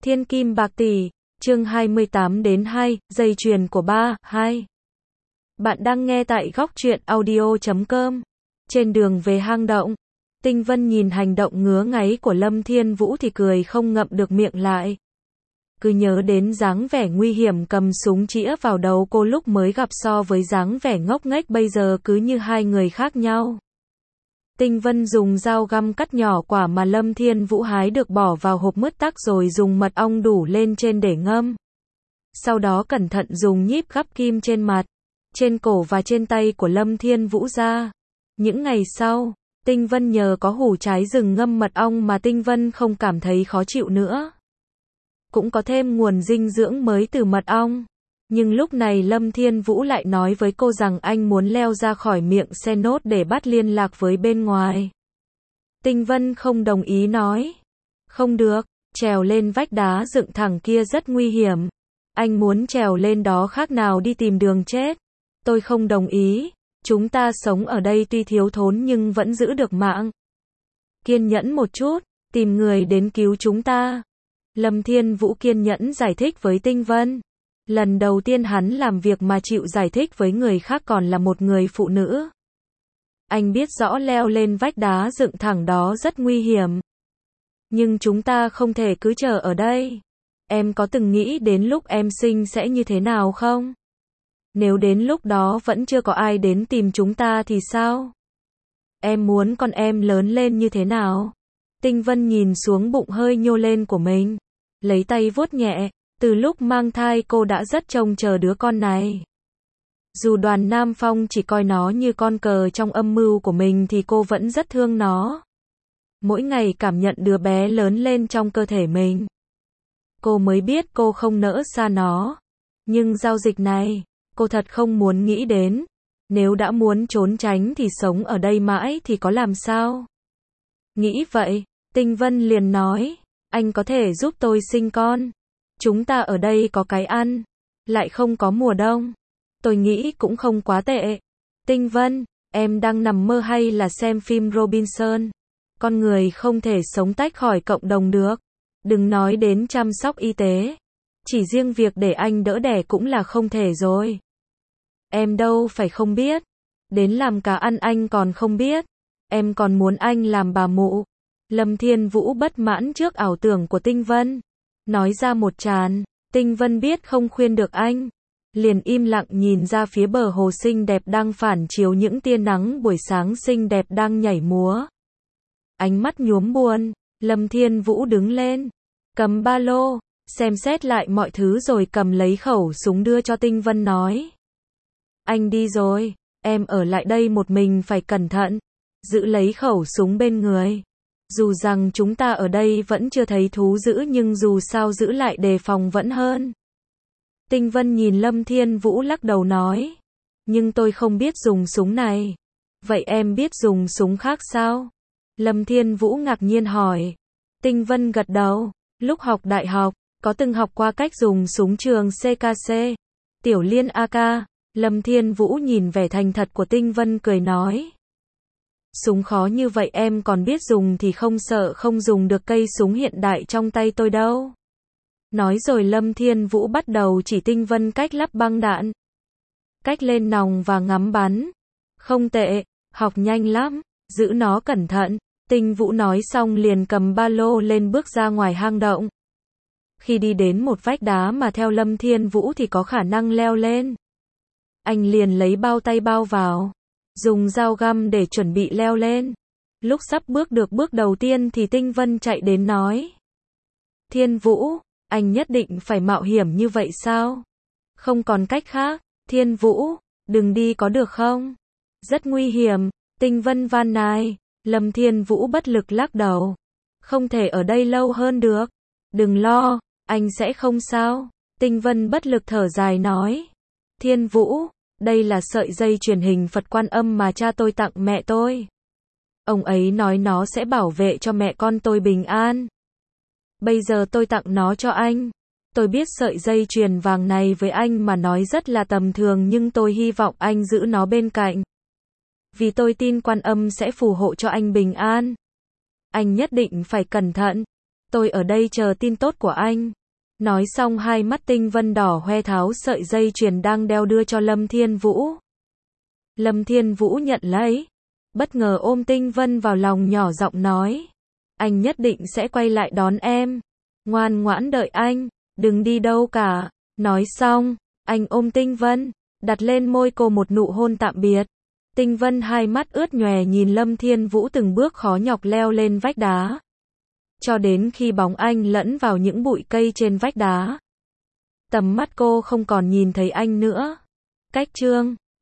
Thiên kim bạc tỷ, chương 28 đến 2, dây chuyền của ba, 2. Bạn đang nghe tại góc truyện audio.com. Trên đường về hang động, Tinh Vân nhìn hành động ngứa ngáy của Lâm Thiên Vũ thì cười không ngậm được miệng lại. Cứ nhớ đến dáng vẻ nguy hiểm cầm súng chĩa vào đầu cô lúc mới gặp so với dáng vẻ ngốc nghếch bây giờ cứ như hai người khác nhau. Tinh Vân dùng dao găm cắt nhỏ quả mà Lâm Thiên Vũ hái được bỏ vào hộp mứt tắc rồi dùng mật ong đủ lên trên để ngâm. Sau đó cẩn thận dùng nhíp gắp kim trên mặt, trên cổ và trên tay của Lâm Thiên Vũ ra. Những ngày sau, Tinh Vân nhờ có hủ trái rừng ngâm mật ong mà Tinh Vân không cảm thấy khó chịu nữa. Cũng có thêm nguồn dinh dưỡng mới từ mật ong. Nhưng lúc này Lâm Thiên Vũ lại nói với cô rằng anh muốn leo ra khỏi miệng xe nốt để bắt liên lạc với bên ngoài. Tinh Vân không đồng ý nói. Không được, trèo lên vách đá dựng thẳng kia rất nguy hiểm. Anh muốn trèo lên đó khác nào đi tìm đường chết. Tôi không đồng ý, chúng ta sống ở đây tuy thiếu thốn nhưng vẫn giữ được mạng. Kiên nhẫn một chút, tìm người đến cứu chúng ta. Lâm Thiên Vũ kiên nhẫn giải thích với Tinh Vân. Lần đầu tiên hắn làm việc mà chịu giải thích với người khác còn là một người phụ nữ. Anh biết rõ leo lên vách đá dựng thẳng đó rất nguy hiểm. Nhưng chúng ta không thể cứ chờ ở đây. Em có từng nghĩ đến lúc em sinh sẽ như thế nào không? Nếu đến lúc đó vẫn chưa có ai đến tìm chúng ta thì sao? Em muốn con em lớn lên như thế nào? Tinh Vân nhìn xuống bụng hơi nhô lên của mình, lấy tay vuốt nhẹ. Từ lúc mang thai cô đã rất trông chờ đứa con này. Dù Đoàn Nam Phong chỉ coi nó như con cờ trong âm mưu của mình thì cô vẫn rất thương nó. Mỗi ngày cảm nhận đứa bé lớn lên trong cơ thể mình, cô mới biết cô không nỡ xa nó. Nhưng giao dịch này, cô thật không muốn nghĩ đến. Nếu đã muốn trốn tránh thì sống ở đây mãi thì có làm sao? Nghĩ vậy, Tinh Vân liền nói, anh có thể giúp tôi sinh con. Chúng ta ở đây có cái ăn, lại không có mùa đông. Tôi nghĩ cũng không quá tệ. Tinh Vân, em đang nằm mơ hay là xem phim Robinson? Con người không thể sống tách khỏi cộng đồng được. Đừng nói đến chăm sóc y tế. Chỉ riêng việc để anh đỡ đẻ cũng là không thể rồi. Em đâu phải không biết. Đến làm cả ăn anh còn không biết. Em còn muốn anh làm bà mụ. Lâm Thiên Vũ bất mãn trước ảo tưởng của Tinh Vân. Nói ra một tràn, Tinh Vân biết không khuyên được anh. Liền im lặng nhìn ra phía bờ hồ xinh đẹp đang phản chiếu những tia nắng buổi sáng xinh đẹp đang nhảy múa. Ánh mắt nhuốm buồn, Lâm Thiên Vũ đứng lên, cầm ba lô, xem xét lại mọi thứ rồi cầm lấy khẩu súng đưa cho Tinh Vân nói. Anh đi rồi, em ở lại đây một mình phải cẩn thận, giữ lấy khẩu súng bên người. Dù rằng chúng ta ở đây vẫn chưa thấy thú dữ nhưng dù sao giữ lại đề phòng vẫn hơn. Tinh Vân nhìn Lâm Thiên Vũ lắc đầu nói. Nhưng tôi không biết dùng súng này. Vậy em biết dùng súng khác sao? Lâm Thiên Vũ ngạc nhiên hỏi. Tinh Vân gật đầu. Lúc học đại học, có từng học qua cách dùng súng trường CKC, Tiểu Liên AK. Lâm Thiên Vũ nhìn vẻ thành thật của Tinh Vân cười nói. Súng khó như vậy em còn biết dùng thì không sợ không dùng được cây súng hiện đại trong tay tôi đâu. Nói rồi Lâm Thiên Vũ bắt đầu chỉ Tinh Vân cách lắp băng đạn, cách lên nòng và ngắm bắn. Không tệ, học nhanh lắm, giữ nó cẩn thận. Tinh Vũ nói xong liền cầm ba lô lên bước ra ngoài hang động. Khi đi đến một vách đá mà theo Lâm Thiên Vũ thì có khả năng leo lên, anh liền lấy bao tay bao vào, dùng dao găm để chuẩn bị leo lên. Lúc sắp bước được bước đầu tiên thì Tinh Vân chạy đến nói. Thiên Vũ, anh nhất định phải mạo hiểm như vậy sao? Không còn cách khác. Thiên Vũ, đừng đi có được không? Rất nguy hiểm. Tinh Vân van nài. Lâm Thiên Vũ bất lực lắc đầu. Không thể ở đây lâu hơn được. Đừng lo, anh sẽ không sao. Tinh Vân bất lực thở dài nói. Thiên Vũ, đây là sợi dây truyền hình Phật Quan Âm mà cha tôi tặng mẹ tôi. Ông ấy nói nó sẽ bảo vệ cho mẹ con tôi bình an. Bây giờ tôi tặng nó cho anh. Tôi biết sợi dây chuyền vàng này với anh mà nói rất là tầm thường nhưng tôi hy vọng anh giữ nó bên cạnh. Vì tôi tin Quan Âm sẽ phù hộ cho anh bình an. Anh nhất định phải cẩn thận. Tôi ở đây chờ tin tốt của anh. Nói xong hai mắt Tinh Vân đỏ hoe tháo sợi dây chuyền đang đeo đưa cho Lâm Thiên Vũ. Lâm Thiên Vũ nhận lấy, bất ngờ ôm Tinh Vân vào lòng nhỏ giọng nói. Anh nhất định sẽ quay lại đón em. Ngoan ngoãn đợi anh, đừng đi đâu cả. Nói xong, anh ôm Tinh Vân, đặt lên môi cô một nụ hôn tạm biệt. Tinh Vân hai mắt ướt nhòe nhìn Lâm Thiên Vũ từng bước khó nhọc leo lên vách đá. Cho đến khi bóng anh lẫn vào những bụi cây trên vách đá. Tầm mắt cô không còn nhìn thấy anh nữa. Cách chương